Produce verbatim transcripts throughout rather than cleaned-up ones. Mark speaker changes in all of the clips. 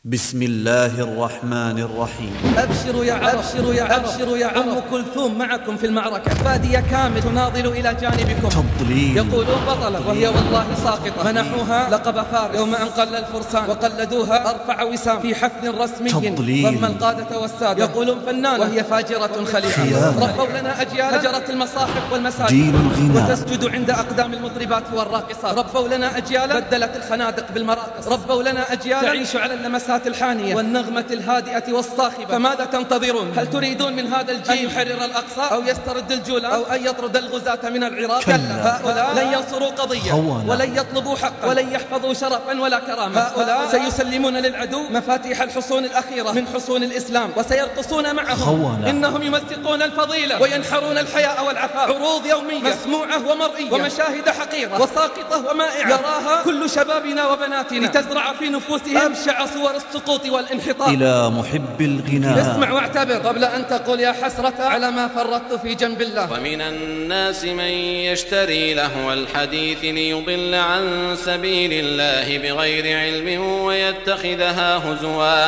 Speaker 1: بسم الله الرحمن الرحيم.
Speaker 2: أبشروا يا عرب أبشروا يا عرب أبشروا يا عرب أم كلثوم معكم في المعركة، فادية كامل تناضل إلى جانبكم.
Speaker 1: تضليل
Speaker 2: يقولون بطلة وهي والله ساقطة، منحوها لقب فارس يوم أن قل الفرسان وقلدوها أرفع وسام في حفل رسمي ضم القادة والسادة. يقولون فنانة وهي فاجرة خليعة. ربوا لنا أجيال هجرت المصاحف والمساجد وتسجد عند أقدام المطربات والراقصات. ربوا لنا أجيال بدلت الخنادق بالمراقص. ربوا لنا أجيال تعيش على اللمسات الحانية والنغمة الهادئة والصاخبة. فماذا تنتظرون؟ هل تريدون من هذا الجيل أن يحرر الأقصى أو يسترد الجولان أو أن يطرد الغزاة من العراق؟ كلا، هؤلاء لن ينصروا قضية خوانا. ولن يطلبوا حقا ولن يحفظوا شرفا ولا كرامة. هؤلاء سيسلمون للعدو مفاتيح الحصون الأخيرة من حصون الإسلام وسيرقصون معهم خوانا. إنهم يمزقون الفضيلة وينحرون الحياء والعفاف. عروض يومية مسموعة ومرئية ومشاهد حقيرة وساقطة ومائعة يراها كل شبابنا وبناتنا لتزرع في نفوسهم أبشع صور السقوط والانحطاط.
Speaker 1: إلى محب الغناء
Speaker 2: اسمع واعتبر قبل أن تقول يا حسرة على ما فرطت في جنب الله.
Speaker 3: ومن الناس من يشتري لهو الحديث ليضل عن سبيل الله بغير علم ويتخذها هزوا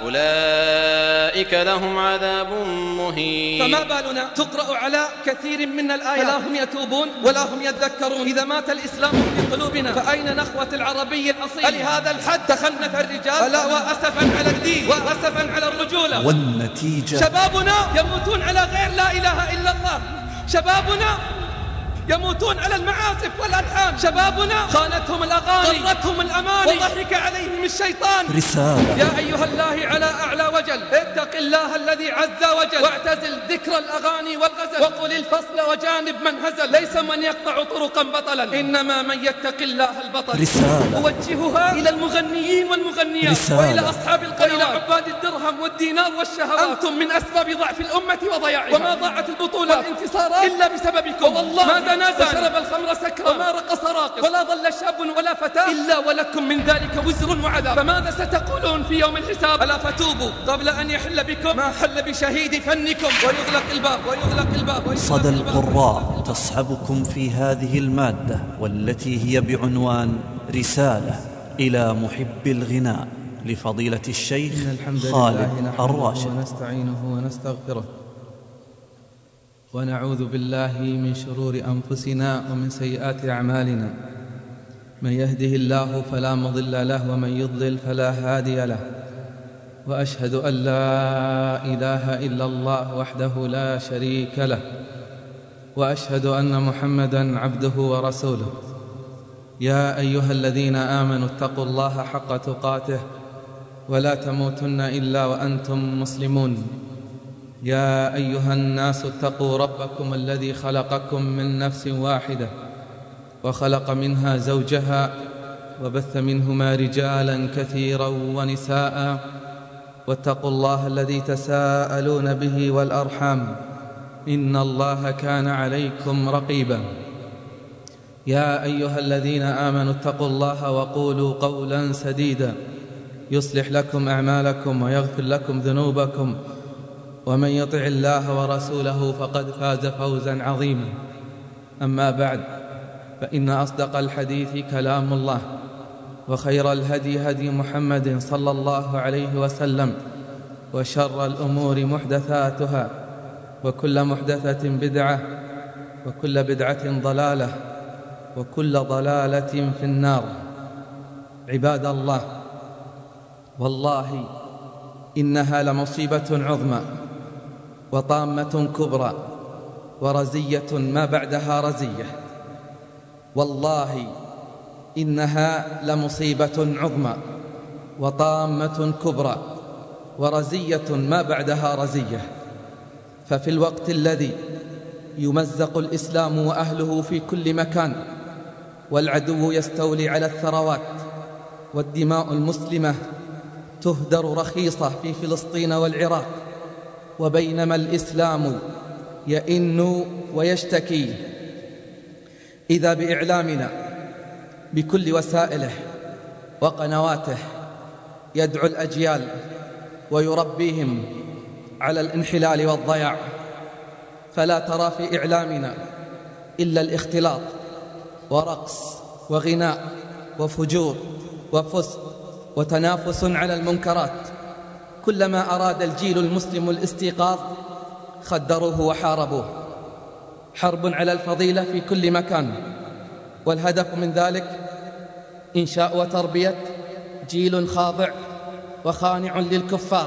Speaker 3: أولئك لهم عذاب مهين.
Speaker 2: فما بالنا تقرأ على كثير من الآيات فلا هم يتوبون ولا هم يذكرون. إذا مات الإسلام في قلوبنا فأين نخوة العربي الأصيل؟ ألهذا الحد تخنث الرجال؟ ألا وأسفا على الدين وأسفا على الرجولة.
Speaker 1: والنتيجة
Speaker 2: شبابنا يموتون على غير لا إله إلا الله. شبابنا يموتون على المعازف والألحان. شبابنا خانتهم الأغاني غرتهم الأماني وضحك عليهم الشيطان.
Speaker 1: رسالة
Speaker 2: يا أيها الله على أعلى وجل اتق الله الذي عز وجل واعتزل ذكر الأغاني والغزل وقل الفصل وجانب من هزل. ليس من يقطع طرقا بطلا إنما من يتق الله البطل.
Speaker 1: رسالة
Speaker 2: أوجهها إلى المغنيين والمغنيات
Speaker 1: رسالة.
Speaker 2: وإلى أصحاب القنوات وإلى عباد الدرهم والدينار والشهوات. أنتم من أسباب ضعف الأمة وضياعها. وما ضاعت البطولة والانتصارات إلا بسببكم. والله ما نازل وشرب الخمر سكرا وما رقص راقص ولا ظل شاب ولا فتاة إلا ولكم من ذلك وزر وعذاب. فماذا ستقولون في يوم الحساب؟ ألا فتوبوا قبل أن يحل بكم ما حل بشهيد فنكم ويغلق الباب ويغلق الباب ويغلق
Speaker 1: صدى
Speaker 2: الباب.
Speaker 1: القراء تصحبكم في هذه المادة والتي هي بعنوان رسالة إلى محب الغناء لفضيلة الشيخ خالد الراشد.
Speaker 4: ونستعينه ونستغفره ونعوذ بالله من شرور أنفسنا ومن سيئات أعمالنا. من يهده الله فلا مضل له ومن يضلل فلا هادي له. وأشهد أن لا إله إلا الله وحده لا شريك له. وأشهد أن محمدًا عبده ورسوله. يا أيها الذين آمنوا اتقوا الله حق تقاته ولا تموتن إلا وأنتم مسلمون. يا أيها الناس اتقوا ربكم الذي خلقكم من نفس واحدة وخلق منها زوجها وبث منهما رجالا كثيرا ونساء واتقوا الله الذي تساءلون به والأرحام إن الله كان عليكم رقيبا. يا أيها الذين آمنوا اتقوا الله وقولوا قولا سديدا يصلح لكم أعمالكم ويغفر لكم ذنوبكم ومن يطع الله ورسوله فقد فاز فوزا عظيما. أما بعد فإن أصدق الحديث كلام الله وخير الهدي هدي محمد صلى الله عليه وسلم وشر الأمور محدثاتها وكل محدثة بدعة وكل بدعة ضلالة وكل ضلالة في النار. عباد الله، والله إنها لمصيبة عظمى وطامة كبرى ورزية ما بعدها رزية. والله إنها لمصيبة عظمى وطامة كبرى ورزية ما بعدها رزية. ففي الوقت الذي يمزق الإسلام وأهله في كل مكان والعدو يستولي على الثروات والدماء المسلمة تهدر رخيصة في فلسطين والعراق، وبينما الإسلام يئن ويشتكي، إذا بإعلامنا بكل وسائله وقنواته يدعو الأجيال ويربيهم على الانحلال والضياع. فلا ترى في إعلامنا إلا الاختلاط ورقص وغناء وفجور وفسق
Speaker 2: وتنافس على المنكرات. كلما أراد الجيل المسلم الاستيقاظ خدروه وحاربوه. حرب على الفضيلة في كل مكان، والهدف من ذلك إنشاء وتربية جيل خاضع وخانع للكفار،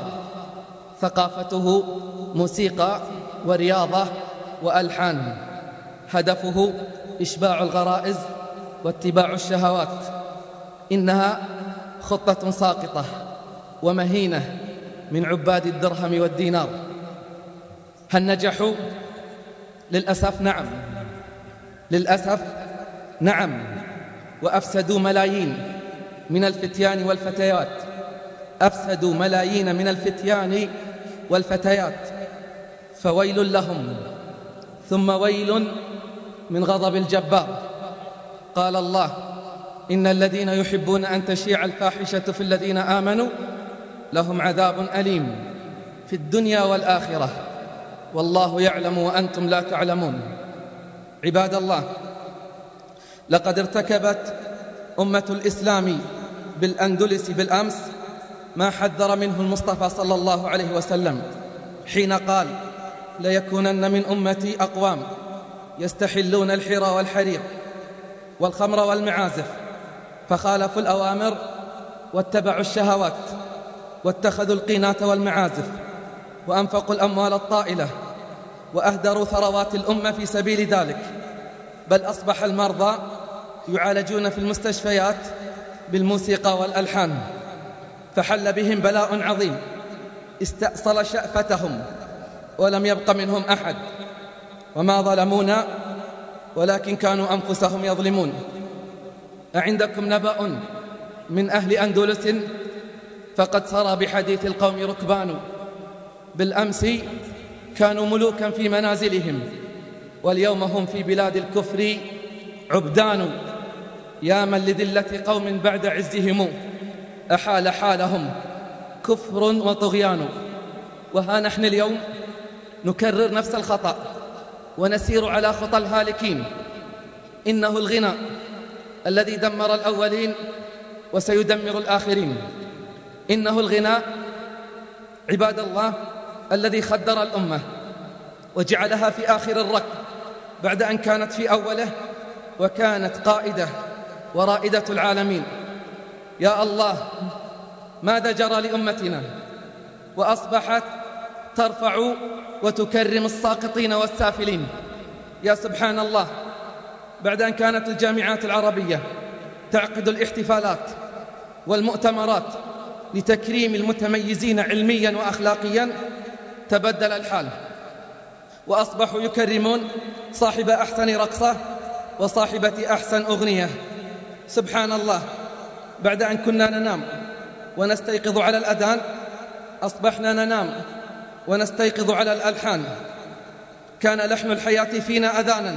Speaker 2: ثقافته موسيقى ورياضة وألحان، هدفه إشباع الغرائز واتباع الشهوات. إنها خطة ساقطة ومهينة من عباد الدرهم والدينار. هل نجحوا؟ للأسف نعم، للأسف نعم، وأفسدوا ملايين من الفتيان والفتيات، أفسدوا ملايين من الفتيان والفتيات، فويل لهم ثم ويل من غضب الجبار. قال الله: إن الذين يحبون أن تشيع الفاحشة في الذين آمنوا لهم عذاب أليم في الدنيا والآخرة والله يعلم وأنتم لا تعلمون. عباد الله، لقد ارتكبت أمة الإسلام بالأندلس بالأمس ما حذر منه المصطفى صلى الله عليه وسلم حين قال: ليكونن من أمتي أقوام يستحلون الحرى والحرير والخمر والمعازف، فخالفوا الأوامر واتبعوا الشهوات واتخذوا القينات والمعازف وأنفقوا الأموال الطائلة وأهدروا ثروات الأمة في سبيل ذلك، بل أصبح المرضى يعالجون في المستشفيات بالموسيقى والألحان، فحل بهم بلاء عظيم استأصل شأفتهم ولم يبق منهم أحد، وما ظلمونا ولكن كانوا أنفسهم يظلمون. أعندكم نبأ من أهل أندلس فقد سرى بحديث القوم ركبان، بالأمس كانوا ملوكا في منازلهم واليوم هم في بلاد الكفر عبدان. يا من لذلة قوم بعد عزهم أحال حالهم كفر وطغيان. وها نحن اليوم نكرر نفس الخطأ ونسير على خطى الهالكين. إنه الغنى الذي دمر الأولين وسيدمر الآخرين. إنه الغنى عباد الله الذي خدر الأمة وجعلها في آخر الركب بعد أن كانت في أوله وكانت قائدة ورائدة العالمين. يا الله، ماذا جرى لأمتنا وأصبحت ترفع وتكرم الساقطين والسافلين؟ يا سبحان الله، بعد أن كانت الجامعات العربية تعقد الاحتفالات والمؤتمرات لتكريم المتميزين علميا وأخلاقيا، تبدل الحال وأصبحوا يكرمون صاحب أحسن رقصة وصاحبة أحسن أغنية. سبحان الله، بعد أن كنا ننام ونستيقظ على الأذان أصبحنا ننام ونستيقظ على الألحان. كان لحن الحياة فينا أذانا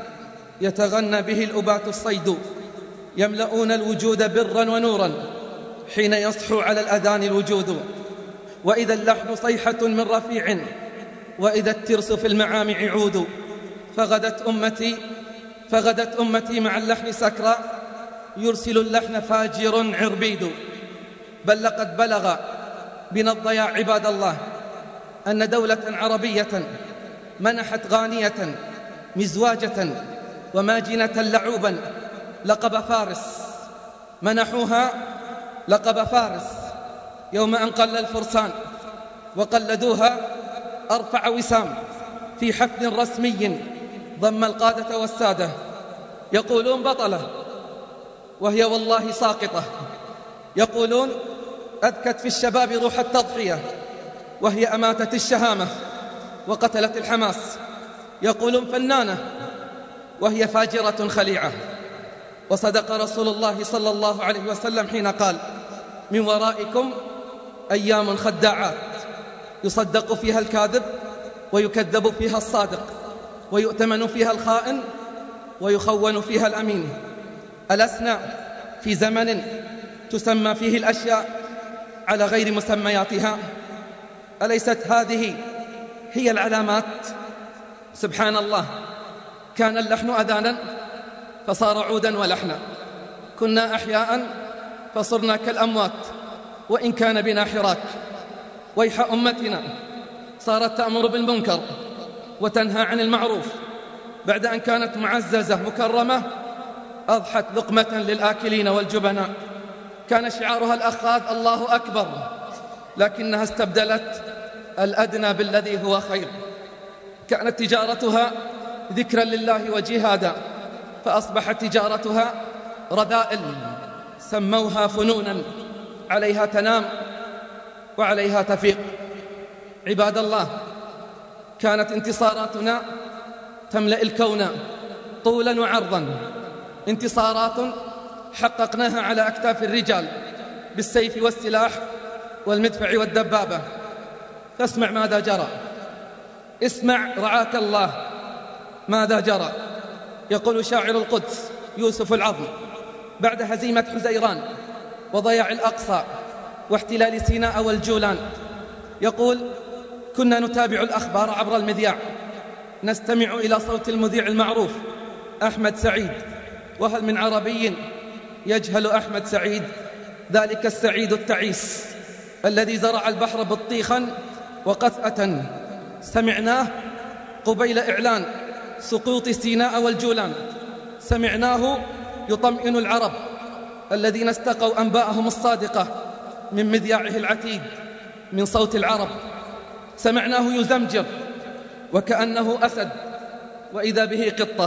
Speaker 2: يتغنى به الأبات الصيد، يملؤون الوجود برا ونورا حين يصحو على الأذان الوجود. وإذا اللحن صيحة من رفيع وإذا الترس في المعامع عود. فغدت أمتي فغدت أمتي مع اللحن سكرى يرسل اللحن فاجر عربيد. بل لقد بلغ بنا الضياع عباد الله أن دولة عربية منحت غانية مزواجة وماجنة لعوبا لقب فارس، منحوها لقب فارس يوم أن قل الفرسان وقلدوها أرفع وسام في حفل رسمي ضم القادة والسادة. يقولون بطلة وهي والله ساقطة، يقولون أذكت في الشباب روح التضحية وهي أماتت الشهامة وقتلت الحماس. يقولون فنانة وهي فاجرة خليعة. وصدق رسول الله صلى الله عليه وسلم حين قال: من ورائكم أيام خداعات يصدق فيها الكاذب ويكذب فيها الصادق ويؤتمن فيها الخائن ويخون فيها الأمين. ألسنا في زمن تسمى فيه الأشياء على غير مسمياتها؟ أليست هذه هي العلامات؟ سبحان الله، كان اللحن أذانا فصار عودا ولحنا، كنا أحياء فصرنا كالأموات، وإن كان بنا حراك. ويح أمتنا صارت تأمر بالمنكر وتنهى عن المعروف بعد أن كانت معززة مكرمة، أضحت لقمة للآكلين والجبناء. كان شعارها الأخاذ الله أكبر، لكنها استبدلت الأدنى بالذي هو خير. كانت تجارتها ذكرا لله وجهادا، فأصبحت تجارتها رذائل سموها فنونا، عليها تنام وعليها تفيق. عباد الله، كانت انتصاراتنا تملأ الكون طولا وعرضا، انتصارات حققناها على أكتاف الرجال بالسيف والسلاح والمدفع والدبابة. فاسمع ماذا جرى، اسمع رعاك الله ماذا جرى. يقول شاعر القدس يوسف العظم بعد هزيمة حزيران وضياع الأقصى واحتلال سيناء والجولان، يقول: كنا نتابع الأخبار عبر المذياع، نستمع إلى صوت المذيع المعروف أحمد سعيد، وهل من عربي يجهل أحمد سعيد؟ ذلك السعيد التعيس الذي زرع البحر بطيخا وقثأة. سمعناه قبيل إعلان سقوط سيناء والجولان، سمعناه يطمئن العرب الذين استقوا أنباءهم الصادقة من مذياعه العتيد من صوت العرب. سمعناه يزمجر وكأنه أسد وإذا به قطة،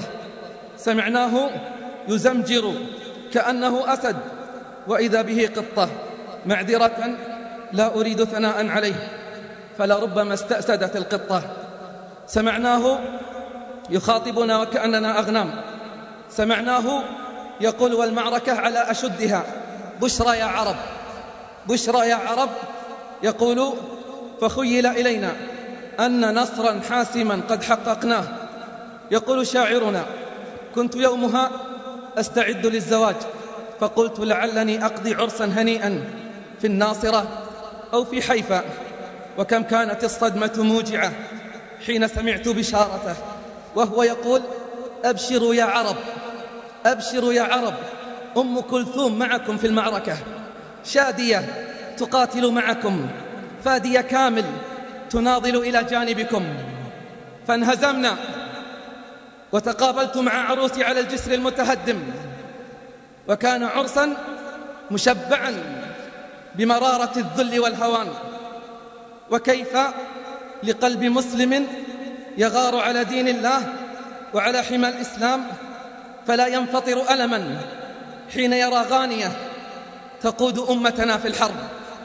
Speaker 2: سمعناه يزمجر كأنه أسد وإذا به قطة. معذرة لا أريد ثناء عليه، فلربما استأسدت القطة. سمعناه يخاطبنا وكأننا أغنام، سمعناه يقول والمعركة على أشدها، بشرى يا عرب، بشرى يا عرب. يقول: فخيل إلينا أن نصرا حاسما قد حققناه. يقول شاعرنا: كنت يومها أستعد للزواج، فقلت لعلني أقضي عرسا هنيئا في الناصرة أو في حيفا. وكم كانت الصدمة موجعة حين سمعت بشارته، وهو يقول: أبشروا يا عرب، أبشروا يا عرب، أم كلثوم معكم في المعركة، شادية تقاتل معكم، فادية كامل تناضل إلى جانبكم. فانهزمنا وتقابلت مع عروسي على الجسر المتهدم، وكان عرسا مشبعا بمرارة الذل والهوان. وكيف لقلب مسلم يغار على دين الله وعلى حمى الإسلام فلا ينفطر ألما حين يرى غانية تقود أمتنا في الحرب،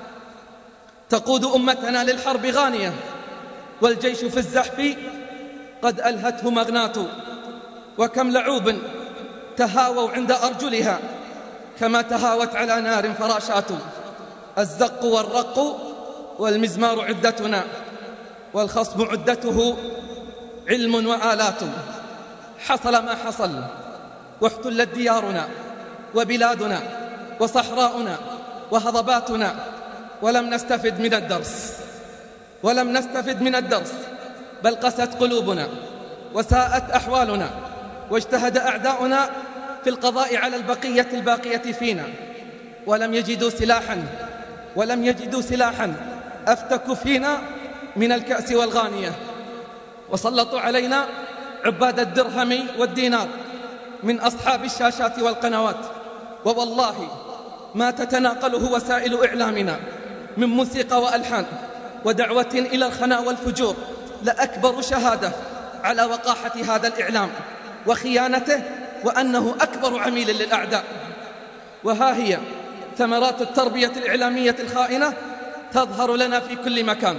Speaker 2: تقود أمتنا للحرب غانية، والجيش في الزحف قد ألهته مغناة. وكم لعوب تهاووا عند أرجلها كما تهاوت على نار فراشات. الزق والرق والمزمار عدتنا، والخصم عدته علم وآلات. حصل ما حصل واحتلت ديارنا وبلادنا وصحراؤنا وهضباتنا، ولم نستفد من الدرس، ولم نستفد من الدرس، بل قست قلوبنا وساءت أحوالنا، واجتهد أعداؤنا في القضاء على البقية الباقية فينا، ولم يجدوا سلاحا ولم يجدوا سلاحا أفتك فينا من الكأس والغانية. وسلطوا علينا عباد الدرهم والدينار من أصحاب الشاشات والقنوات، ووالله ما تتناقله وسائل إعلامنا من موسيقى وألحان ودعوة إلى الخناء والفجور لأكبر شهادة على وقاحة هذا الإعلام وخيانته، وأنه أكبر عميل للأعداء. وها هي ثمرات التربية الإعلامية الخائنة تظهر لنا في كل مكان.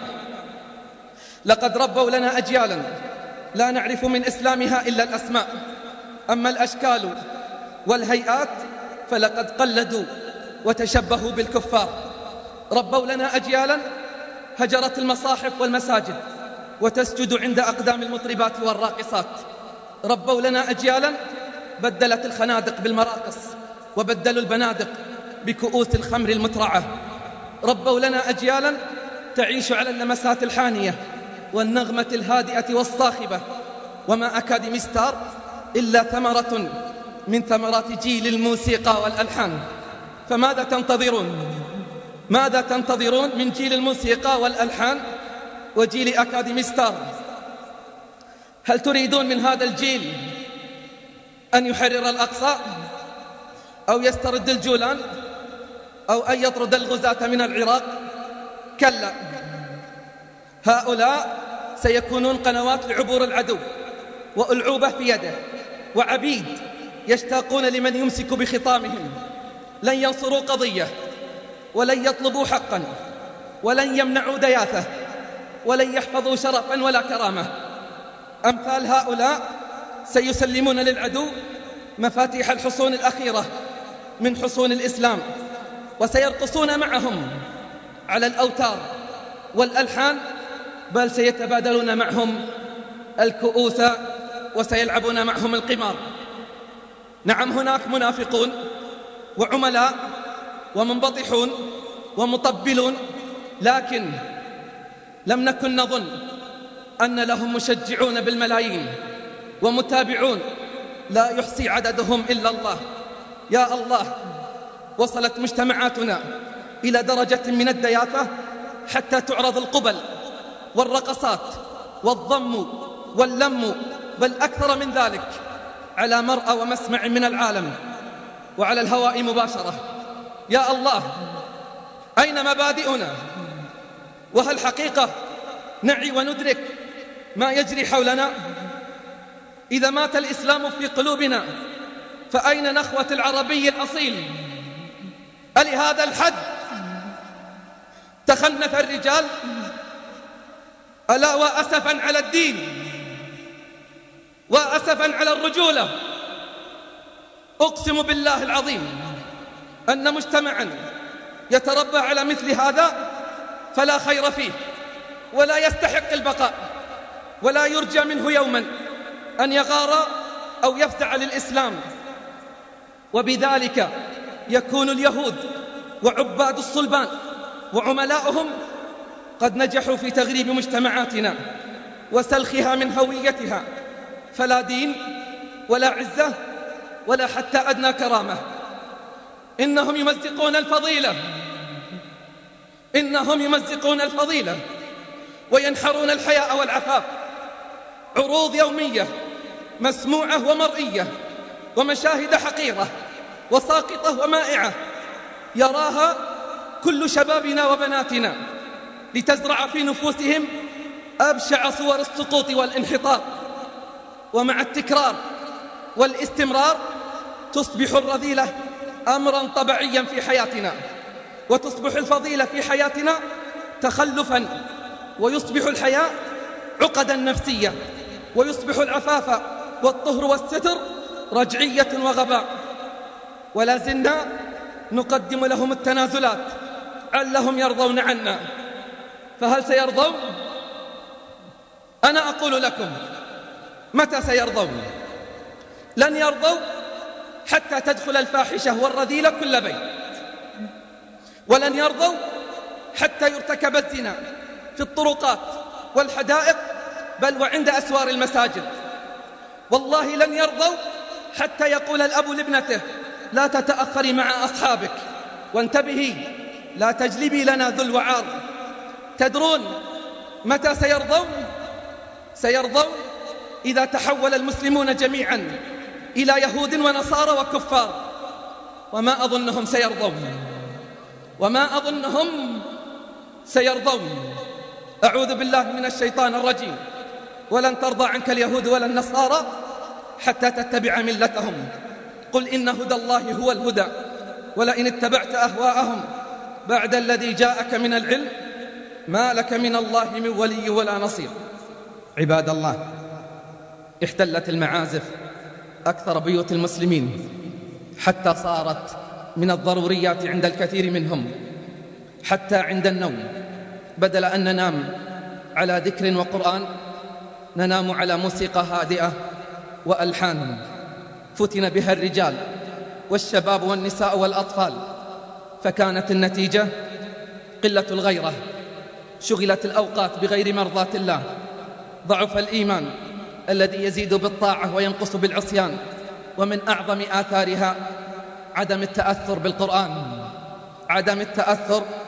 Speaker 2: لقد ربوا لنا أجيالا لا نعرف من إسلامها إلا الأسماء، أما الأشكال والهيئات فلقد قلدوا وتشبهوا بالكفار. ربوا لنا أجيالا هجرت المصاحف والمساجد وتسجد عند أقدام المطربات والراقصات. ربوا لنا أجيالا بدلت الخنادق بالمراقص وبدلوا البنادق بكؤوس الخمر المترعة. ربوا لنا أجيالا تعيش على اللمسات الحانية والنغمة الهادئة والصاخبة، وما أكاديمي ستار إلا ثمرة من ثمرات جيل الموسيقى والألحان. فماذا تنتظرون؟ ماذا تنتظرون من جيل الموسيقى والألحان وجيل أكاديمي ستار؟ هل تريدون من هذا الجيل أن يحرر الأقصى أو يسترد الجولان أو أن يطرد الغزاة من العراق؟ كلا، هؤلاء سيكونون قنوات لعبور العدو وألعوبة في يده وعبيد يشتاقون لمن يمسك بخطامهم. لن ينصروا قضية ولن يطلبوا حقا ولن يمنعوا دياثة ولن يحفظوا شرفا ولا كرامة. أمثال هؤلاء سيسلمون للعدو مفاتيح الحصون الأخيرة من حصون الإسلام، وسيرقصون معهم على الأوتار والألحان، بل سيتبادلون معهم الكؤوس وسيلعبون معهم القمار. نعم، هناك منافقون وعملاء ومنبطحون ومطبلون، لكن لم نكن نظن أن لهم مشجعون بالملايين ومتابعون لا يحصي عددهم إلا الله. يا الله، وصلت مجتمعاتنا إلى درجة من الدياثة حتى تعرض القبل والرقصات والضم واللم، بل أكثر من ذلك، على مرأى ومسمع من العالم وعلى الهواء مباشرة. يا الله، أين مبادئنا؟ وهل حقيقة نعي وندرك ما يجري حولنا؟ إذا مات الإسلام في قلوبنا فأين نخوة العربي الأصيل؟ ألهذا الحد تخنث الرجال؟ ألا وأسفا على الدين وأسفا على الرجولة. أقسم بالله العظيم أن مجتمعا يتربى على مثل هذا فلا خير فيه ولا يستحق البقاء، ولا يرجى منه يوما أن يغار أو يفزع للإسلام. وبذلك يكون اليهود وعباد الصلبان وعملاؤهم قد نجحوا في تغريب مجتمعاتنا وسلخها من هويتها، فلا دين ولا عزة ولا حتى أدنى كرامة. إنهم يمزقون الفضيلة إنهم يمزقون الفضيلة وينحرون الحياء والعفاف. عروض يومية مسموعة ومرئية ومشاهد حقيرة وساقطة ومائعة يراها كل شبابنا وبناتنا لتزرع في نفوسهم أبشع صور السقوط والانحطاط. ومع التكرار والاستمرار تصبح الرذيلة أمرا طبيعيا في حياتنا، وتصبح الفضيلة في حياتنا تخلفا، ويصبح الحياء عقدا نفسية، ويصبح العفاف والطهر والستر رجعية وغباء. ولا زلنا نقدم لهم التنازلات علهم يرضون عنا، فهل سيرضون؟ أنا أقول لكم، متى سيرضون؟ لن يرضوا حتى تدخل الفاحشة والرذيلة كل بيت، ولن يرضوا حتى يرتكب الزنا في الطرقات والحدائق بل وعند أسوار المساجد. والله لن يرضوا حتى يقول الأب لابنته لا تتأخري مع أصحابك، وانتبهي لا تجلبي لنا ذل وعار. تدرون متى سيرضون؟ سيرضون إذا تحول المسلمون جميعا إلى يهود ونصارى وكفار، وما أظنهم سيرضون وما أظنهم سيرضون. أعوذ بالله من الشيطان الرجيم. ولن ترضى عنك اليهود ولا النصارى حتى تتبع ملتهم. قل إن هدى الله هو الهدى ولئن اتبعت أهواءهم بعد الذي جاءك من العلم ما لك من الله من ولي ولا نصير. عباد الله، احتلت المعازف أكثر بيوت المسلمين حتى صارت من الضروريات عند الكثير منهم، حتى عند النوم بدل أن ننام على ذكر وقرآن ننام على موسيقى هادئة وألحان فتن بها الرجال والشباب والنساء والأطفال، فكانت النتيجة قلة الغيرة، شغلت الأوقات بغير مرضاة الله، ضعف الإيمان الذي يزيد بالطاعة وينقص بالعصيان. ومن أعظم آثارها عدم التأثر بالقرآن، عدم التأثر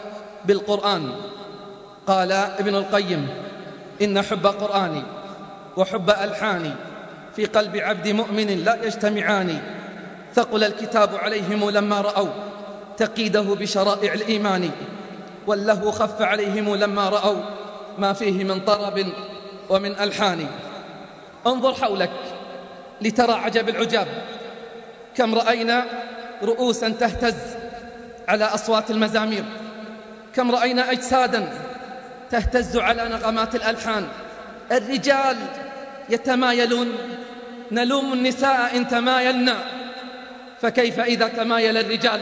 Speaker 2: بالقرآن. قال ابن القيم: إن حب قرآني وحب ألحاني في قلب عبد مؤمن لا يجتمعان. ثقل الكتاب عليهم لما رأوا تقييده بشرائع الإيمان، واللهو خف عليهم لما رأوا ما فيه من طرب ومن ألحان. انظر حولك لترى عجب العجاب، كم رأينا رؤوسا تهتز على أصوات المزامير، كم رأينا أجسادا تهتز على نغمات الألحان. الرجال يتمايلون، نلوم النساء إن تمايلنا، فكيف إذا تمايل الرجال؟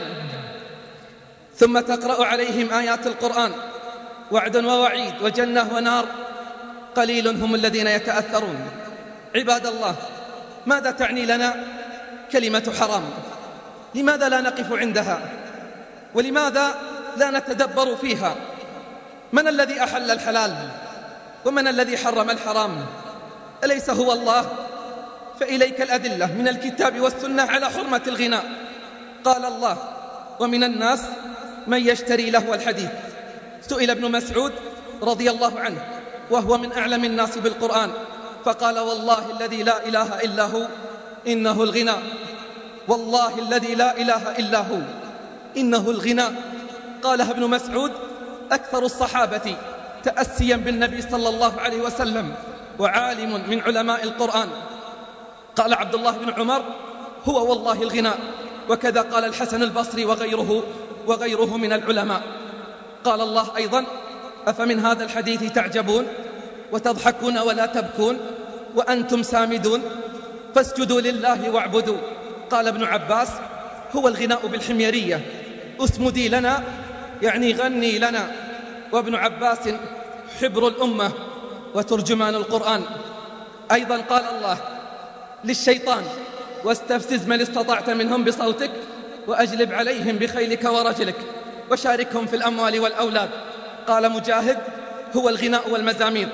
Speaker 2: ثم تقرأ عليهم آيات القرآن، وعد ووعيد وجنة ونار، قليل هم الذين يتأثرون. عباد الله، ماذا تعني لنا كلمة حرام؟ لماذا لا نقف عندها؟ ولماذا لا نتدبر فيها؟ من الذي أحل الحلال؟ ومن الذي حرم الحرام؟ أليس هو الله؟ فإليك الأدلة من الكتاب والسنة على حرمة الغناء. قال الله: ومن الناس من يشتري لهو الحديث. سئل ابن مسعود رضي الله عنه وهو من أعلم الناس بالقرآن، فقال: والله الذي لا إله إلا هو إنه الغناء، والله الذي لا إله إلا هو إنه الغناء. قالها ابن مسعود أكثر الصحابة تأسيا بالنبي صلى الله عليه وسلم، وعالم من علماء القرآن. قال عبد الله بن عمر: هو والله الغناء. وكذا قال الحسن البصري وغيره وغيره من العلماء. قال الله أيضا: أفمن هذا الحديث تعجبون وتضحكون ولا تبكون وأنتم سامدون فاسجدوا لله واعبدوا. قال ابن عباس: هو الغناء بالحميرية، اسمدي لنا يعني غني لنا. وابن عباس حبر الأمة وترجمان القرآن. أيضا قال الله للشيطان: واستفزز من استطعت منهم بصوتك وأجلب عليهم بخيلك ورجلك وشاركهم في الأموال والأولاد. قال مجاهد: هو الغناء والمزامير.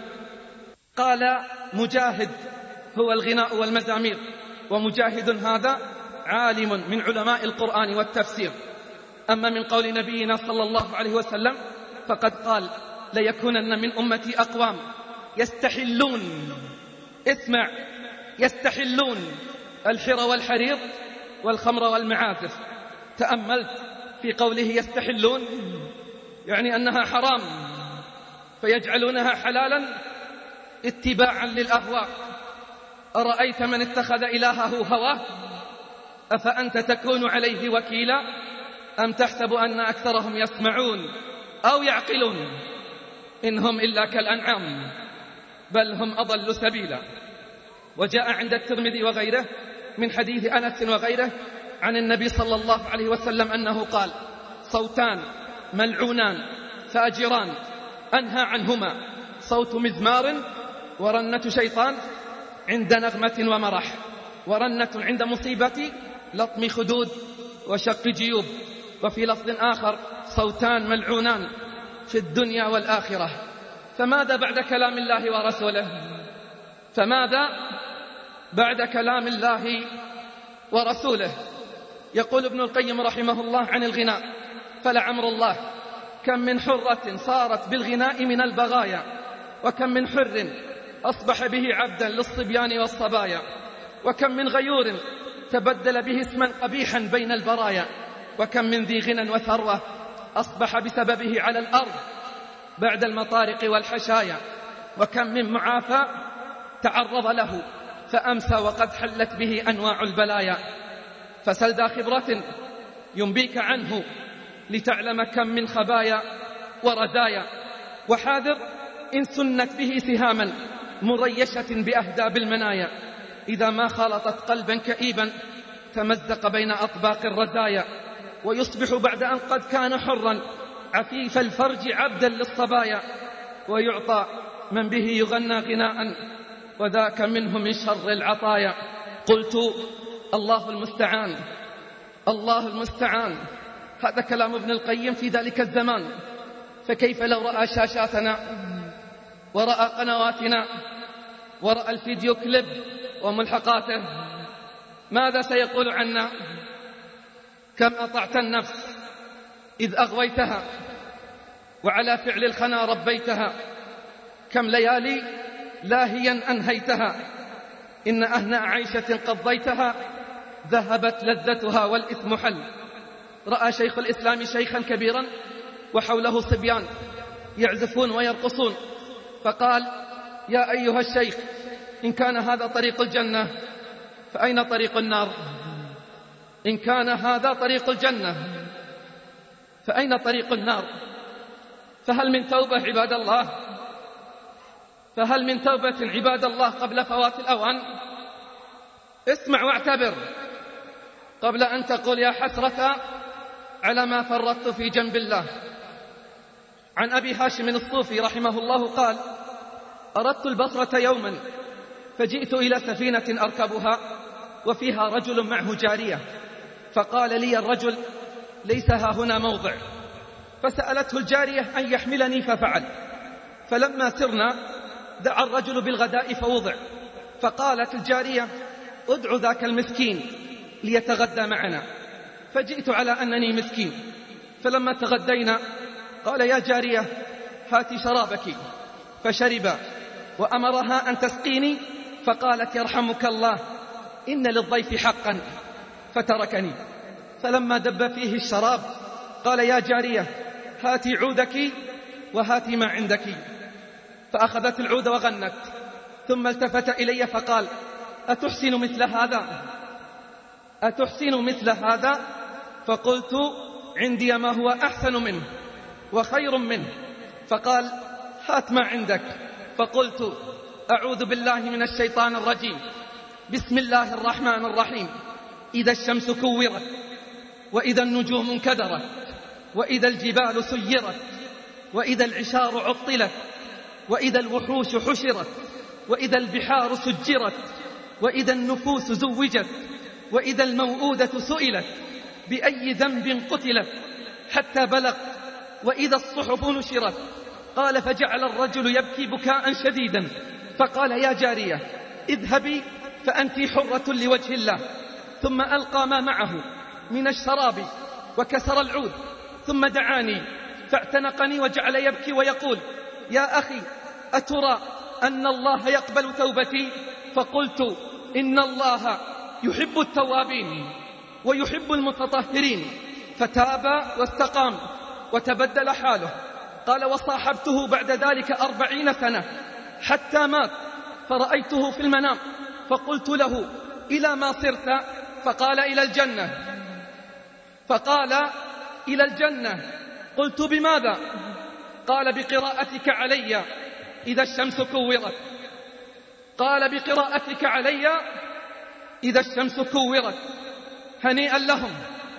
Speaker 2: قال مجاهد: هو الغناء والمزامير. ومجاهد هذا عالم من علماء القرآن والتفسير. أما من قول نبينا صلى الله عليه وسلم فقد قال: ليكونن من أمتي أقوام يستحلون، اسمع، يستحلون الحر والحرير والخمر والمعازف. تأملت في قوله يستحلون، يعني أنها حرام فيجعلونها حلالا اتباعا للأهواء. أرأيت من اتخذ إلهه هواه أفأنت تكون عليه وكيلا أم تحسب أن أكثرهم يسمعون أو يعقلون إن هم إلا كالأنعام بل هم أضل سبيلا. وجاء عند الترمذي وغيره من حديث أنس وغيره عن النبي صلى الله عليه وسلم أنه قال: صوتان ملعونان فاجران أنهى عنهما، صوت مزمار ورنة شيطان عند نغمة ومرح، ورنة عند مصيبة لطم خدود وشق جيوب. وفي لفظ آخر: صوتان ملعونان في الدنيا والآخرة. فماذا بعد كلام الله ورسوله؟ فماذا بعد كلام الله ورسوله؟ يقول ابن القيم رحمه الله عن الغناء: فلعمر الله كم من حرة صارت بالغناء من البغايا، وكم من حر أصبح به عبدا للصبيان والصبايا، وكم من غيور تبدل به اسما قبيحا بين البرايا، وكم من ذي غنى وثروة أصبح بسببه على الأرض بعد المطارق والحشايا، وكم من معافى تعرض له فأمسى وقد حلت به أنواع البلايا. فسل ذا خبرة ينبيك عنه لتعلم كم من خبايا ورزايا، وحاذر إن سنت به سهاما مريشة بأهداب المنايا، إذا ما خالطت قلبا كئيبا تمزق بين أطباق الرزايا، ويصبح بعد أن قد كان حرا عفيف الفرج عبدا للصبايا، ويعطى من به يغنى غناء وذاك منه من شر العطايا. قلت: الله المستعان، الله المستعان. هذا كلام ابن القيم في ذلك الزمان، فكيف لو رأى شاشاتنا ورأى قنواتنا ورأى الفيديو كليب وملحقاته؟ ماذا سيقول عنا؟ كم أطعت النفس إذ أغويتها، وعلى فعل الخنا ربيتها، كم ليالي لاهيا أنهيتها، إن أهنأ عيشة قضيتها ذهبت لذتها والإثم حل. رأى شيخ الإسلام شيخا كبيرا وحوله صبيان يعزفون ويرقصون، فقال: يا أيها الشيخ، إن كان هذا طريق الجنة فأين طريق النار؟ إن كان هذا طريق الجنة فأين طريق النار؟ فهل من توبة عباد الله؟ فهل من توبة عباد الله قبل فوات الأوان؟ اسمع واعتبر قبل أن تقول يا حسرة على ما فرطت في جنب الله. عن أبي هاشم الصوفي رحمه الله قال: أردت البصرة يوما فجئت إلى سفينة أركبها وفيها رجل معه جارية، فقال لي الرجل: ليس ها هنا موضع. فسألته الجارية أن يحملني ففعل. فلما سرنا دعا الرجل بالغداء فوضع، فقالت الجارية: ادع ذاك المسكين ليتغدى معنا. فجئت على أنني مسكين، فلما تغدينا قال: يا جارية هاتي شرابك. فشرب وأمرها أن تسقيني، فقالت: يرحمك الله إن للضيف حقا، فتركني. فلما دب فيه الشراب قال: يا جارية هاتي عودك وهاتي ما عندك. فأخذت العود وغنت، ثم التفت إلي فقال: أتحسن مثل هذا؟ أتحسن مثل هذا؟ فقلت: عندي ما هو أحسن منه وخير منه. فقال: هات ما عندك. فقلت: أعوذ بالله من الشيطان الرجيم، بسم الله الرحمن الرحيم. إذا الشمس كورت، وإذا النجوم انكدرت، وإذا الجبال سيرت، وإذا العشار عطلت، وإذا الوحوش حشرت، وإذا البحار سجرت، وإذا النفوس زوجت، وإذا الموءودة سئلت بأي ذنب قتلت، حتى بلغ وإذا الصحف نشرت. قال: فجعل الرجل يبكي بكاء شديدا، فقال: يا جارية اذهبي فأنت حرة لوجه الله. ثم ألقى ما معه من الشراب وكسر العود، ثم دعاني فاعتنقني وجعل يبكي ويقول: يا أخي أترى أن الله يقبل توبتي؟ فقلت: إن الله يحب التوابين ويحب المتطهرين. فتاب واستقام وتبدل حاله. قال: وصاحبته بعد ذلك أربعين سنة حتى مات، فرأيته في المنام فقلت له: إلى ما صرت؟ فقال: إلى الجنة. فقال: إلى الجنة. قلت: بماذا؟ قال: بقراءتك علي إذا الشمس كورت. قال: بقراءتك علي إذا الشمس كورت. هنيئا لهم،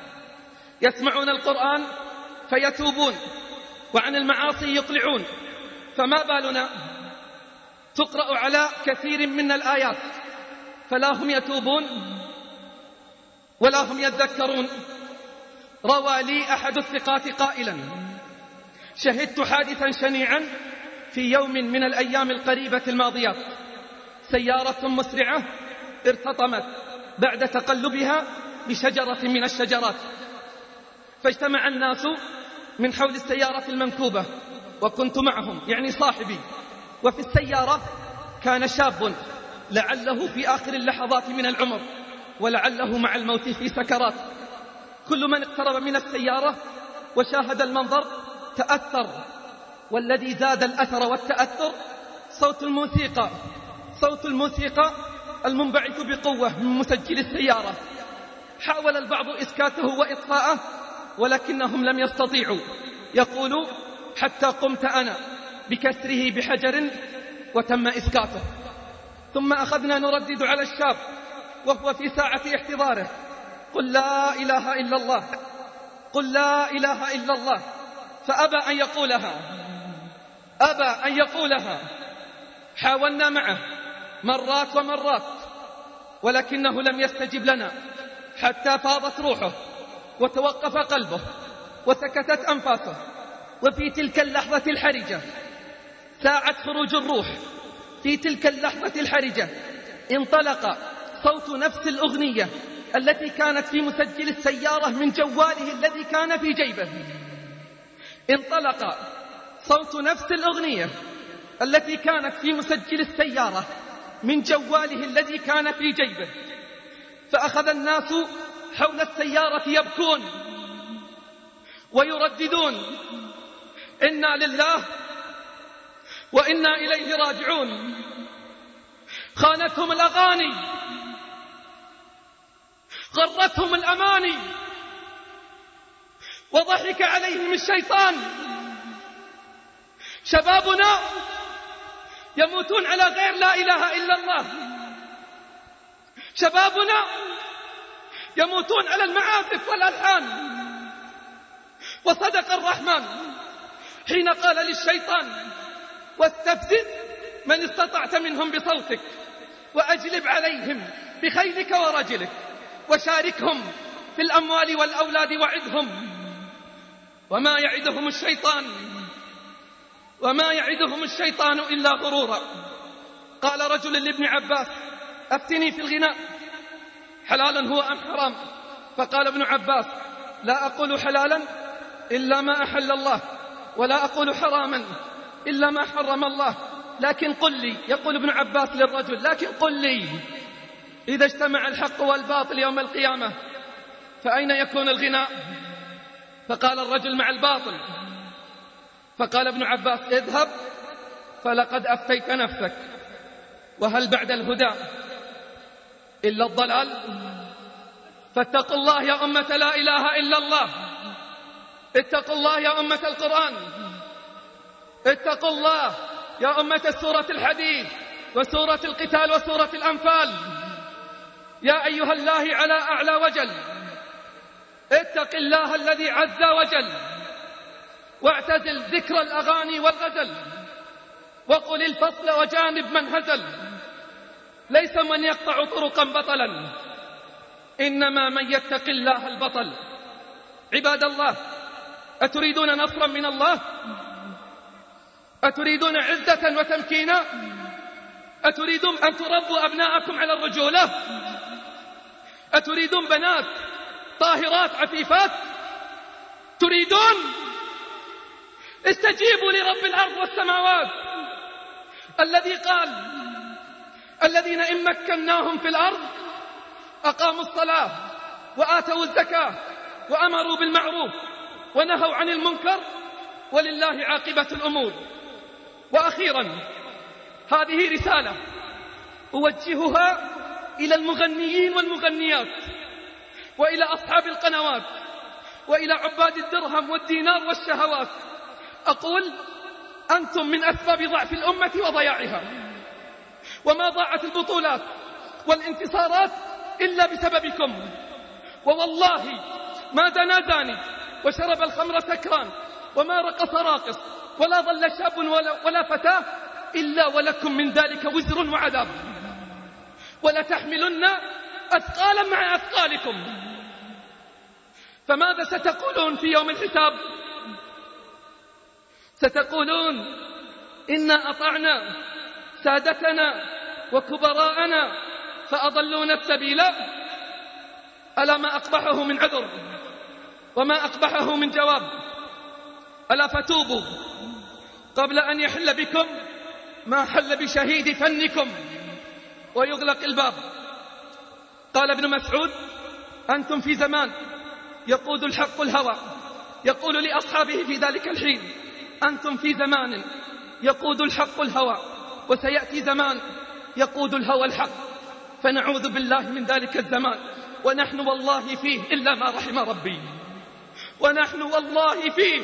Speaker 2: يسمعون القرآن فيتوبون وعن المعاصي يقلعون. فما بالنا تقرأ على كثير من الآيات فلا هم يتوبون ولا هم يذكرون. روى لي أحد الثقات قائلا: شهدت حادثا شنيعا في يوم من الأيام القريبة الماضيات. سيارة مسرعة ارتطمت بعد تقلبها بشجرة من الشجرات، فاجتمع الناس من حول السيارة المنكوبة، وكنت معهم يعني صاحبي. وفي السيارة كان شاب لعله في آخر اللحظات من العمر، ولعله مع الموت في سكرات. كل من اقترب من السيارة وشاهد المنظر تأثر، والذي زاد الأثر والتأثر صوت الموسيقى صوت الموسيقى المنبعث بقوة من مسجل السيارة. حاول البعض إسكاته وإطفاءه ولكنهم لم يستطيعوا. يقول: حتى قمت أنا بكسره بحجر وتم إسكاته. ثم أخذنا نردد على الشاب وهو في ساعة احتضاره: قل لا إله إلا الله، قل لا إله إلا الله. فأبى أن يقولها أبى أن يقولها حاولنا معه مرات ومرات ولكنه لم يستجب لنا، حتى فاضت روحه وتوقف قلبه وسكتت أنفاسه. وفي تلك اللحظة الحرجة، ساعة خروج الروح، في تلك اللحظة الحرجة انطلق صوت نفس الأغنية التي كانت في مسجل السيارة من جواله الذي كان في جيبه. انطلق صوت نفس الأغنية التي كانت في مسجل السيارة من جواله الذي كان في جيبه. فأخذ الناس حول السيارة يبكون ويرددون: إنا لله وإنا إليه راجعون. خانتهم الأغاني، غرتهم الأماني، وضحك عليهم الشيطان. شبابنا يموتون على غير لا إله إلا الله، شبابنا يموتون على المعازف والألحان. وصدق الرحمن حين قال للشيطان: واستفزز من استطعت منهم بصوتك وأجلب عليهم بخيلك ورجلك وشاركهم في الأموال والأولاد وعدهم وما يعدهم الشيطان وما يعدهم الشيطان إلا غرورا. قال رجل لابن عباس: أفتني في الغناء، حلالا هو أم حرام؟ فقال ابن عباس: لا أقول حلالا إلا ما أحل الله، ولا أقول حراما إلا ما حرم الله، لكن قل لي، يقول ابن عباس للرجل: لكن قل لي إذا اجتمع الحق والباطل يوم القيامة فأين يكون الغناء؟ فقال الرجل: مع الباطل. فقال ابن عباس: اذهب فلقد أفتيت نفسك، وهل بعد الهدى إلا الضلال؟ فاتقوا الله يا أمة لا إله إلا الله، اتقوا الله يا أمة القرآن، اتقوا الله يا أمة سورة الحديد وسورة القتال وسورة الأنفال. يا أيها الله على أعلى وجل، اتق الله الذي عز وجل، واعتزل ذكر الأغاني والغزل، وقل الفصل وجانب من هزل. ليس من يقطع طرقا بطلا، إنما من يتق الله البطل. عباد الله، أتريدون نصرا من الله؟ أتريدون عزة وتمكينا؟ أتريدون أن تربوا أبناءكم على الرجولة؟ أتريدون بنات طاهرات عفيفات؟ تريدون؟ استجيبوا لرب الأرض والسماوات الذي قال: الذين إن مكناهم في الأرض أقاموا الصلاة وآتوا الزكاة وأمروا بالمعروف ونهوا عن المنكر ولله عاقبة الأمور. وأخيرا، هذه رسالة أوجهها إلى المغنيين والمغنيات، وإلى أصحاب القنوات، وإلى عباد الدرهم والدينار والشهوات. أقول: أنتم من أسباب ضعف الأمة وضياعها، وما ضاعت البطولات والانتصارات إلا بسببكم. ووالله ما دنا زاني وشرب الخمر سكران وما رقص راقص ولا ظل شاب ولا, ولا فتاة إلا ولكم من ذلك وزر وعذاب، ولتحملن أثقالا مع أثقالكم. فماذا ستقولون في يوم الحساب؟ ستقولون: إنا أطعنا سادتنا وكبراءنا فأضلونا السبيل. ألا ما أقبحه من عذر وما أقبحه من جواب؟ ألا فتوبوا قبل أن يحل بكم ما حل بشهيد فنكم ويغلق الباب. قال ابن مسعود: أنتم في زمان يقود الحق الهوى. يقول لأصحابه في ذلك الحين: أنتم في زمان يقود الحق الهوى، وسيأتي زمان يقود الهوى الحق، فنعوذ بالله من ذلك الزمان، ونحن والله فيه إلا ما رحم ربي، ونحن والله فيه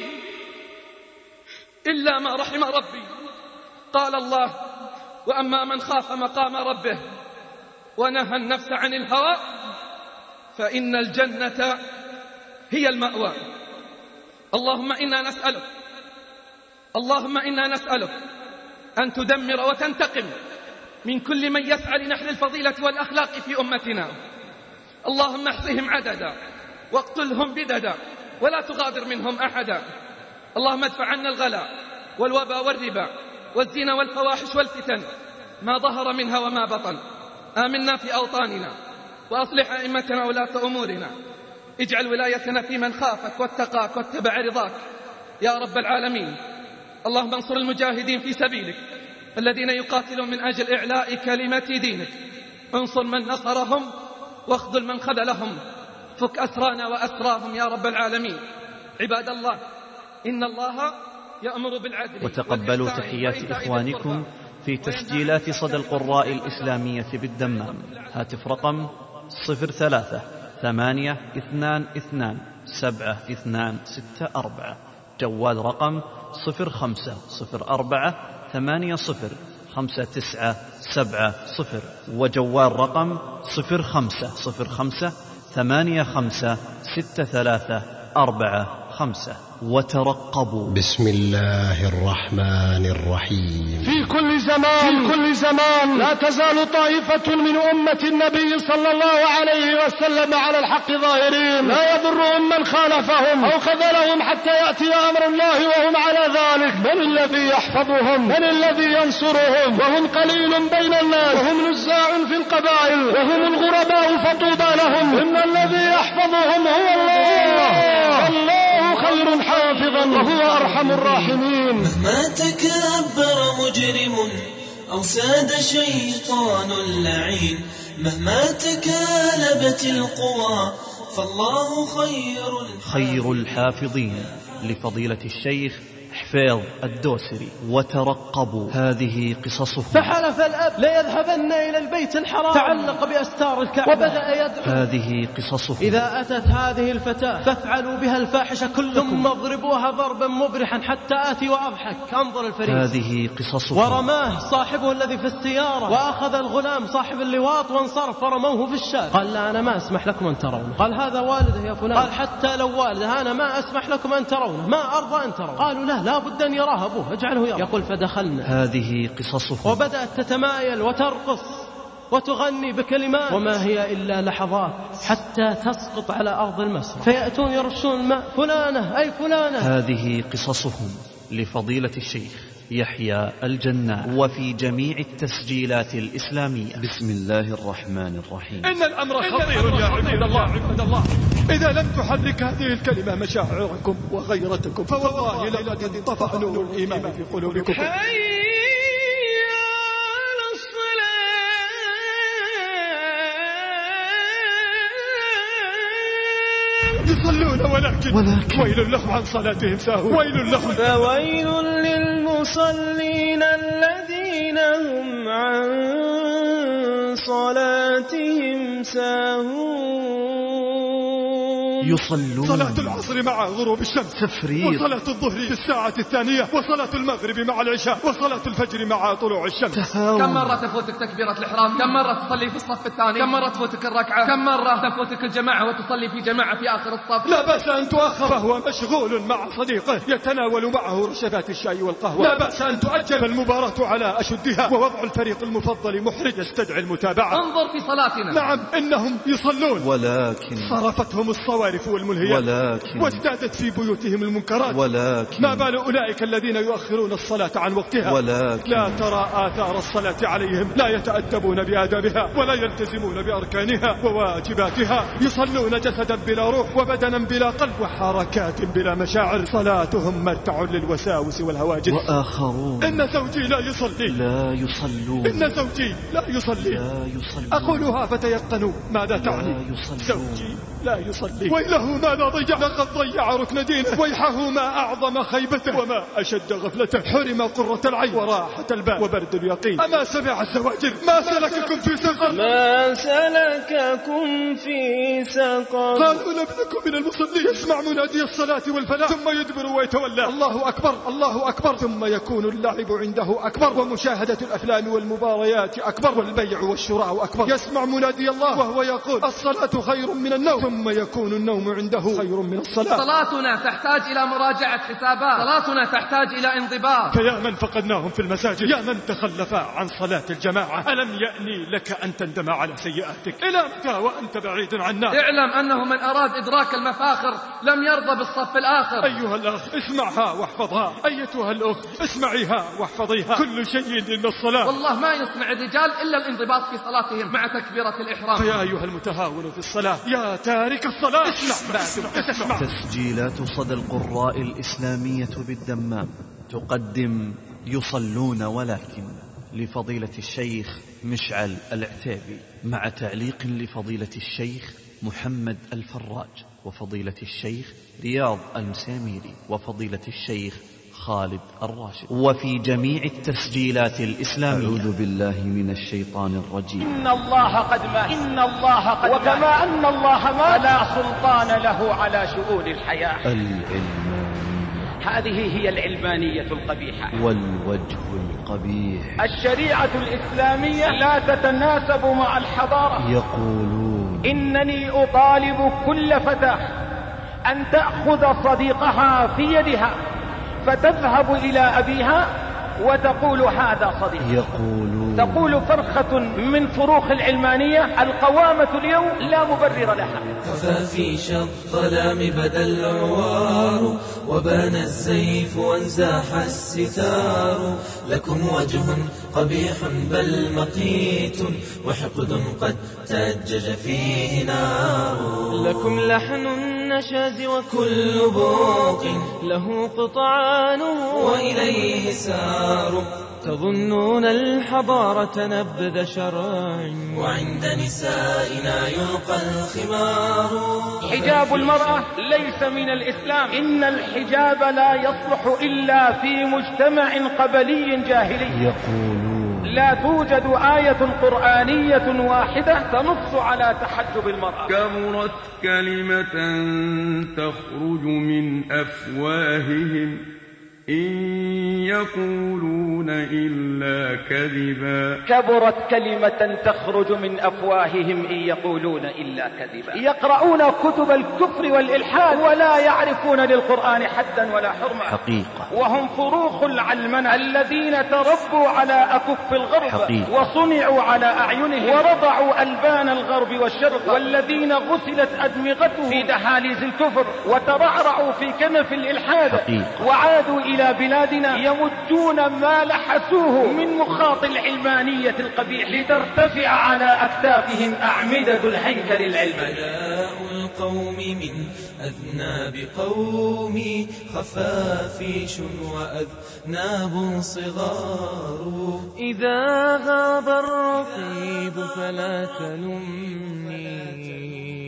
Speaker 2: إلا ما رحم ربي. قال الله: وأما من خاف مقام ربه ونهى النفس عن الهوى فإن الجنة هي المأوى. اللهم إنا نسألك اللهم إنا نسألك أن تدمر وتنتقم من كل من يسعى لنحل الفضيلة والأخلاق في أمتنا. اللهم احصهم عددا واقتلهم بددا ولا تغادر منهم أحدا. اللهم ادفع عنا الغلا والوبا والربا والزنا والفواحش والفتن ما ظهر منها وما بطن. آمنا في أوطاننا وأصلح أئمتنا ولاة أمورنا. اجعل ولايتنا في من خافك واتقاك واتبع رضاك يا رب العالمين. اللهم انصر المجاهدين في سبيلك الذين يقاتلون من أجل إعلاء كلمة دينك. انصر من نصرهم واخذل من خذلهم. فك أسرانا وأسراهم يا رب العالمين. عباد الله، إن الله يأمر بالعدل.
Speaker 1: وتقبلوا تحيات إخوانكم في تسجيلات صدى القراء الإسلامية بالدمام. هاتف رقم صفر ثلاثة ثمانية اثنان اثنان سبعة اثنان ستة أربعة. جوال رقم صفر خمسة صفر أربعة ثمانية صفر خمسة تسعة سبعة صفر. وجوال رقم صفر خمسة صفر خمسة ثمانية خمسة ستة ثلاثة أربعة خمسة. وترقبوا.
Speaker 5: بسم الله الرحمن الرحيم.
Speaker 6: في كل زمان في كل زمان لا تزال طائفة من أمة النبي صلى الله عليه وسلم على الحق ظاهرين، لا يضرهم من خالفهم أو خذلهم حتى يأتي أمر الله وهم على ذلك. من الذي يحفظهم؟ من الذي ينصرهم؟ وهم قليل بين الناس، وهم نزاع في القبائل، وهم الغرباء فطوبى لهم. إن الذي يحفظهم هو الله، الله خير حافظا وهو أرحم الراحمين.
Speaker 7: مهما تكبر مجرم أو ساد شيطان لعين، مهما تكالبت القوى فالله خير
Speaker 1: خير الحافظين لفضيلة الشيخ حفيظ الدوسري. وترقبوا. هذه قصصهم.
Speaker 8: فحلف الأب ليذهبن إلى البيت الحرام، تعلق بأستار الكعبة وبدأ يدعو.
Speaker 1: هذه قصصهم.
Speaker 8: إذا أتت هذه الفتاة فافعلوا بها الفاحشة كلكم، ثم اضربوها ضربا مبرحا حتى آتي وأضحك. انظر الفريق.
Speaker 1: هذه قصصهم.
Speaker 8: ورماه صاحبه الذي في السيارة، وأخذ الغلام صاحب اللواط وانصرف فرموه في الشارع. قال لا أنا ما أسمح لكم أن ترونه. قال هذا والده يا فلان. قال حتى لو والده أنا ما أسمح لكم أن ترونه، ما أرضى أن ترونه. قالوا لا لا بد أن يراه أبوه، اجعله يرى. يقول فدخلنا.
Speaker 1: هذه قصصهم.
Speaker 8: وبدأت تتمايل وترقص وتغني بكلمات، وما هي إلا لحظات حتى تسقط على أرض المسرح، فيأتون يرشون الماء. فلانة أي فلانة.
Speaker 1: هذه قصصهم لفضيلة الشيخ يحيى الجناح وفي جميع التسجيلات الإسلامية. بسم الله الرحمن الرحيم.
Speaker 6: إن الأمر خطير يا عباد الله. عباد الله إذا لم تحرك هذه الكلمة مشاعركم وغيرتكم فوالله لقد انطفأ نور الإيمان في قلوبكم. يصلون ولكن, ولكن ويل لهم عن صلاتهم ساهون. ويل لهم.
Speaker 8: فويل للمصلين الذين هم عن صلاتهم ساهون.
Speaker 1: يصلون
Speaker 6: صلاة العصر مع غروب الشمس
Speaker 1: تفريط،
Speaker 6: وصلاة الظهر في الساعة الثانية، وصلاة المغرب مع العشاء، وصلاة الفجر مع طلوع الشمس.
Speaker 2: تهاون. كم مرة تفوتك تكبيرة الإحرام؟ كم مرة تصلي في الصف الثاني؟ كم مرة تفوتك الركعة؟ كم مرة تفوتك الجماعة وتصلي في جماعة في آخر الصف؟
Speaker 6: لا بأس أن تؤخر، فهو مشغول مع صديقه يتناول معه رشفات الشاي والقهوة. لا بأس أن تؤجل المباراة على أشدها، ووضع الفريق المفضل محرج يستدعي المتابعة.
Speaker 2: انظر في صلاتنا.
Speaker 6: نعم إنهم يصلون،
Speaker 1: ولكن
Speaker 6: صرفتهم الصوارف والملهيات،
Speaker 1: ولكن
Speaker 6: وازدادت في بيوتهم المنكرات.
Speaker 1: ولكن
Speaker 6: ما بال أولئك الذين يؤخرون الصلاة عن وقتها؟
Speaker 1: ولكن
Speaker 6: لا ترى آثار الصلاة عليهم، لا يتأدبون بآدابها ولا يلتزمون بأركانها وواجباتها. يصلون جسدا بلا روح وبدنا بلا قلب وحركات بلا مشاعر. صلاتهم مرتع للوساوس والهواجس.
Speaker 1: وآخرون
Speaker 6: إن زوجي لا يصلي،
Speaker 1: لا يصلون.
Speaker 6: إن زوجي لا يصلي،
Speaker 1: لا يصلون.
Speaker 6: أقولها فتيقنوا ماذا تعني. زوجي لا يصلي، ويله ماذا ضيع. لقد ضيع ركن دينه، ويحه ما أعظم خيبته وما أشد غفلته. حرم قرة العين وراحة البال وبرد اليقين. أما سمع الزواجر ما سلككم في سقر؟
Speaker 8: ما سلككم في سقر؟
Speaker 6: قالوا لم نكن من المصلين. يسمع منادي الصلاة والفلاح ثم يدبر ويتولى. الله أكبر الله أكبر، ثم يكون اللعب عنده أكبر، ومشاهدة الأفلام والمباريات أكبر، والبيع والشراء أكبر. يسمع منادي الله وهو يقول الصلاة خير من النوم، ثم يكون النوم عنده خير من الصلاة.
Speaker 2: صلاتنا تحتاج إلى مراجعة حسابات، صلاتنا تحتاج إلى انضباط.
Speaker 6: فيا من فقدناهم في المساجد، يا من تخلف عن صلاة الجماعة، ألم يأني لك أن تندم على سيئاتك؟ إلى متى وأنت بعيد عنا؟
Speaker 2: اعلم أنه من أراد إدراك المفاخر لم يرضى بالصف الآخر.
Speaker 6: أيها الأخ اسمعها واحفظها، أيتها الأخت اسمعيها واحفظيها. كل شيء إلا الصلاة.
Speaker 2: والله ما يصنع الرجال إلا الانضباط في صلاتهم مع تكبيرة الإحرام.
Speaker 6: فيا أيها المتهاون في الصلاة، يا تارك الصلاة اسمع ما دمت تسمع.
Speaker 1: تسجيلات صدى القراء الإسلامية بالدمام تقدم يصلون ولكن لفضيلة الشيخ مشعل العتيبي، مع تعليق لفضيلة الشيخ محمد الفراج وفضيلة الشيخ رياض المساميري وفضيلة الشيخ خالد الراشد، وفي جميع التسجيلات الإسلامية. أعوذ بالله من الشيطان الرجيم.
Speaker 9: إن الله قد مات، إن الله قد مات، وكما أن الله مات لا سلطان له على شؤون الحياة.
Speaker 1: العلمانية،
Speaker 9: هذه هي العلمانية القبيحة
Speaker 1: والوجه القبيح.
Speaker 9: الشريعة الإسلامية لا تتناسب مع الحضارة.
Speaker 1: يقولون
Speaker 9: إنني أطالب كل فتاة أن تأخذ صديقها في يدها فتذهب إلى أبيها وتقول هذا صديق.
Speaker 1: يقولون
Speaker 9: تقول فرخة من فروخ العلمانية القوامة اليوم لا مبرر لها.
Speaker 7: خفافيش الظلام بدا العوار وبان الزيف وانزاح الستار. لكم وجه قبيح بل مقيت وحقد قد تأجج فيه نار.
Speaker 10: لكم لحن النشاز
Speaker 7: وكل بوق
Speaker 10: له قطعانه
Speaker 7: وإليه سار.
Speaker 10: تظنون الحضارة نبذ شرع
Speaker 7: وعند نسائنا يلقى الخمار.
Speaker 9: حجاب المرأة ليس من الإسلام. إن الحجاب لا يصلح إلا في مجتمع قبلي جاهلي.
Speaker 1: يقولون
Speaker 9: لا توجد آية قرآنية واحدة تنص على تحجب المرأة.
Speaker 11: كبرت كلمة تخرج من أفواههم إن يقولون إلا كذبا.
Speaker 9: كبرت كلمة تخرج من أفواههم إن يقولون إلا كذبا. يقرؤون كتب الكفر والإلحاد ولا يعرفون للقرآن حدا ولا حرمة.
Speaker 1: حقيقة.
Speaker 9: وهم فروخ العلمنة الذين تربوا على أكف الغرب
Speaker 1: حقيقة.
Speaker 9: وصنعوا على أعينهم ورضعوا ألبان الغرب والشرق، والذين غسلت أدمغتهم في دهاليز الكفر وترعرعوا في كنف الإلحاد
Speaker 1: حقيقة.
Speaker 9: وعادوا إلى بلادنا يمجون ما لحسوه من مخاط العلمانية القبيح لترتفع على أكتافهم أعمدة الهيكل العلمي.
Speaker 7: بلاء القوم من أذناب قومي خفافيش وأذناب صغار.
Speaker 10: إذا غاب الرقيب فلا تلمني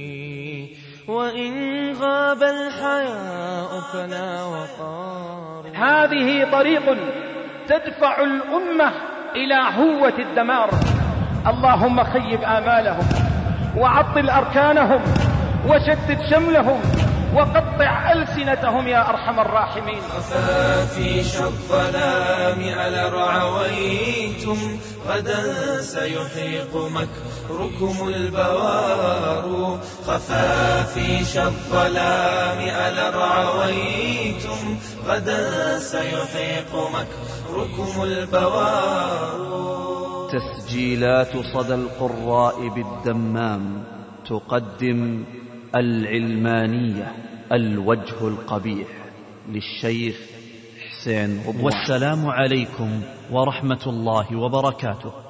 Speaker 10: وإن غاب الحياء فلا وقار.
Speaker 9: هذه طريق تدفع الأمة إلى هوة الدمار. اللهم خيب آمالهم وعطل أركانهم وشتت شملهم وقطع ألسنتهم يا أرحم الراحمين.
Speaker 7: خفافيش الظلام على رعويتم غدا سيحيق مكركم البوار. خفافيش الظلام على رعويتم غدا سيحيق مكركم البوار.
Speaker 1: تسجيلات صدى القراء بالدمام تقدم العلمانية الوجه القبيح للشيخ حسين رضوان. والسلام عليكم ورحمة الله وبركاته.